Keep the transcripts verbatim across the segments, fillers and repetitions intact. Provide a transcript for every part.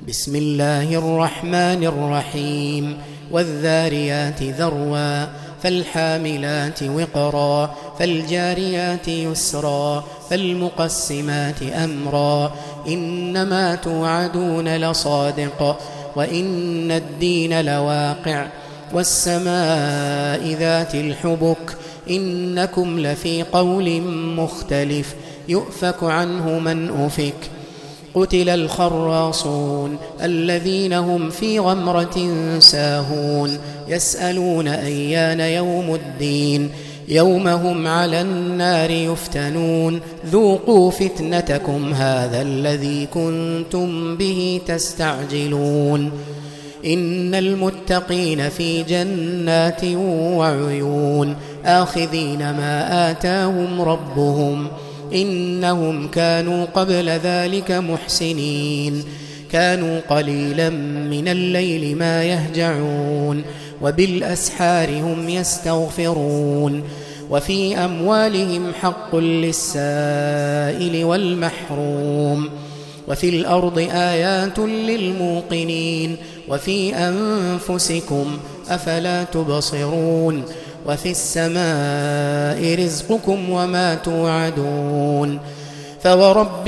بسم الله الرحمن الرحيم والذاريات ذروا فالحاملات وقرا فالجاريات يسرا فالمقسمات أمرا إنما توعدون لصادق وإن الدين لواقع والسماء ذات الحبك إنكم لفي قول مختلف يؤفك عنه من أفك قتل الخراصون الذين هم في غمرة ساهون يسألون أيان يوم الدين يوم هم على النار يفتنون ذوقوا فتنتكم هذا الذي كنتم به تستعجلون إن المتقين في جنات وعيون آخذين ما آتاهم ربهم إنهم كانوا قبل ذلك محسنين كانوا قليلا من الليل ما يهجعون وبالأسحار هم يستغفرون وفي أموالهم حق للسائل والمحروم وفي الأرض آيات للموقنين وفي أنفسكم أفلا تبصرون وفي السماء رزقكم وما توعدون فورب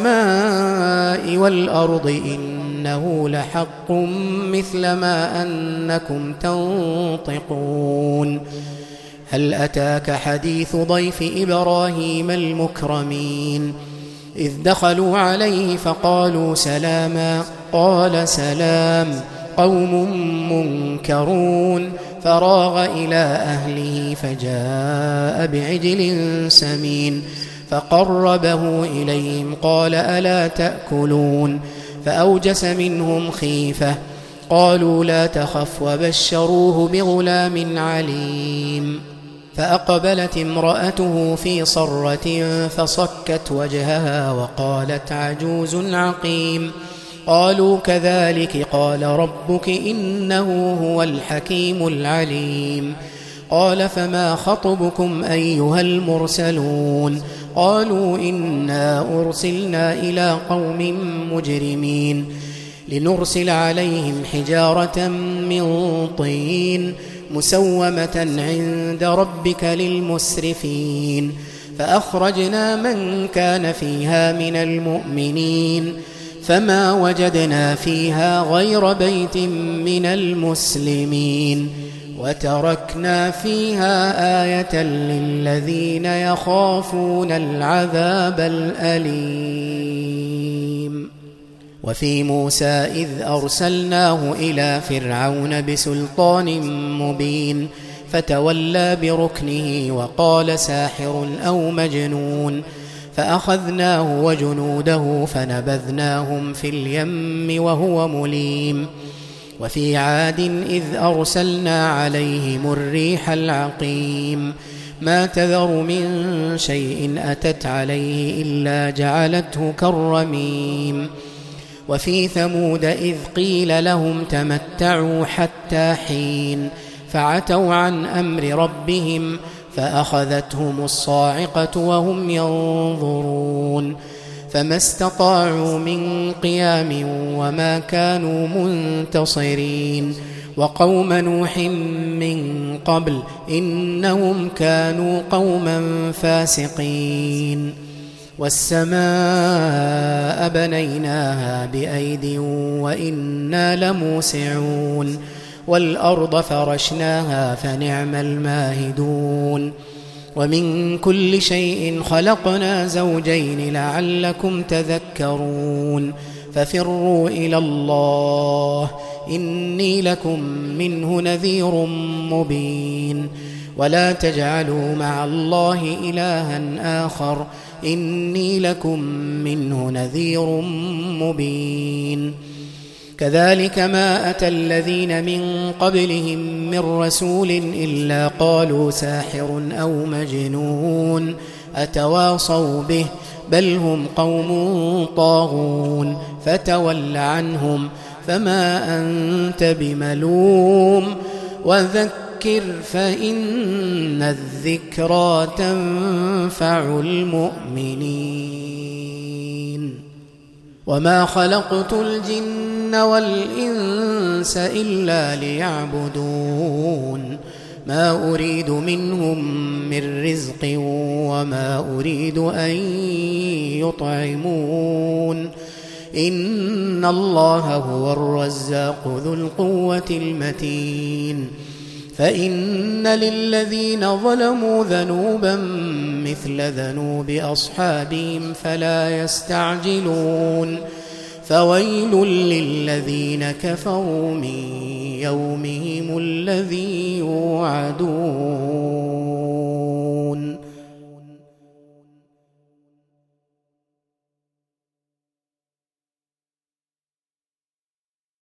السماء والأرض إنه لحق مثل ما أنكم تنطقون هل أتاك حديث ضيف إبراهيم المكرمين إذ دخلوا عليه فقالوا سلاما قال سلام قوم منكرون فراغ إلى أهله فجاء بعجل سمين فقربه إليهم قال ألا تأكلون فأوجس منهم خيفة قالوا لا تخف وبشروه بغلام عليم فأقبلت امرأته في صرة فصكت وجهها وقالت عجوز عقيم قالوا كذلك قال ربك إنه هو الحكيم العليم قال فما خطبكم أيها المرسلون قالوا إنا أرسلنا إلى قوم مجرمين لنرسل عليهم حجارة من طين مسومة عند ربك للمسرفين فأخرجنا من كان فيها من المؤمنين فما وجدنا فيها غير بيت من المسلمين وتركنا فيها آية للذين يخافون العذاب الأليم وفي موسى إذ أرسلناه إلى فرعون بسلطان مبين فتولى بركنه وقال ساحر أو مجنون فأخذناه وجنوده فنبذناهم في اليم وهو مليم وفي عاد إذ أرسلنا عليهم الريح العقيم ما تذر من شيء أتت عليه إلا جعلته كالرميم وفي ثمود إذ قيل لهم تمتعوا حتى حين فعتوا عن أمر ربهم فأخذتهم الصاعقة وهم ينظرون فما استطاعوا من قيام وما كانوا منتصرين وقوم نوح من قبل إنهم كانوا قوما فاسقين والسماء بنيناها بأيد وإنا لموسعون والأرض فرشناها فنعم الماهدون ومن كل شيء خلقنا زوجين لعلكم تذكرون ففروا إلى الله إني لكم منه نذير مبين ولا تجعلوا مع الله إلها آخر إني لكم منه نذير مبين كذلك ما أتى الذين من قبلهم من رسول إلا قالوا ساحر أو مجنون أتواصوا به بل هم قوم طاغون فتول عنهم فما أنت بملوم وذكر فإن الذكرى تنفع المؤمنين وما خلقت الجن والإنس إلا ليعبدون ما أريد منهم من رزق وما أريد أن يطعمون إن الله هو الرزاق ذو القوة المتين فإن للذين ظلموا ذنوبا مثل ذنوب أصحابهم فلا يستعجلون فويل للذين كفروا من يومهم الذي يوعدون.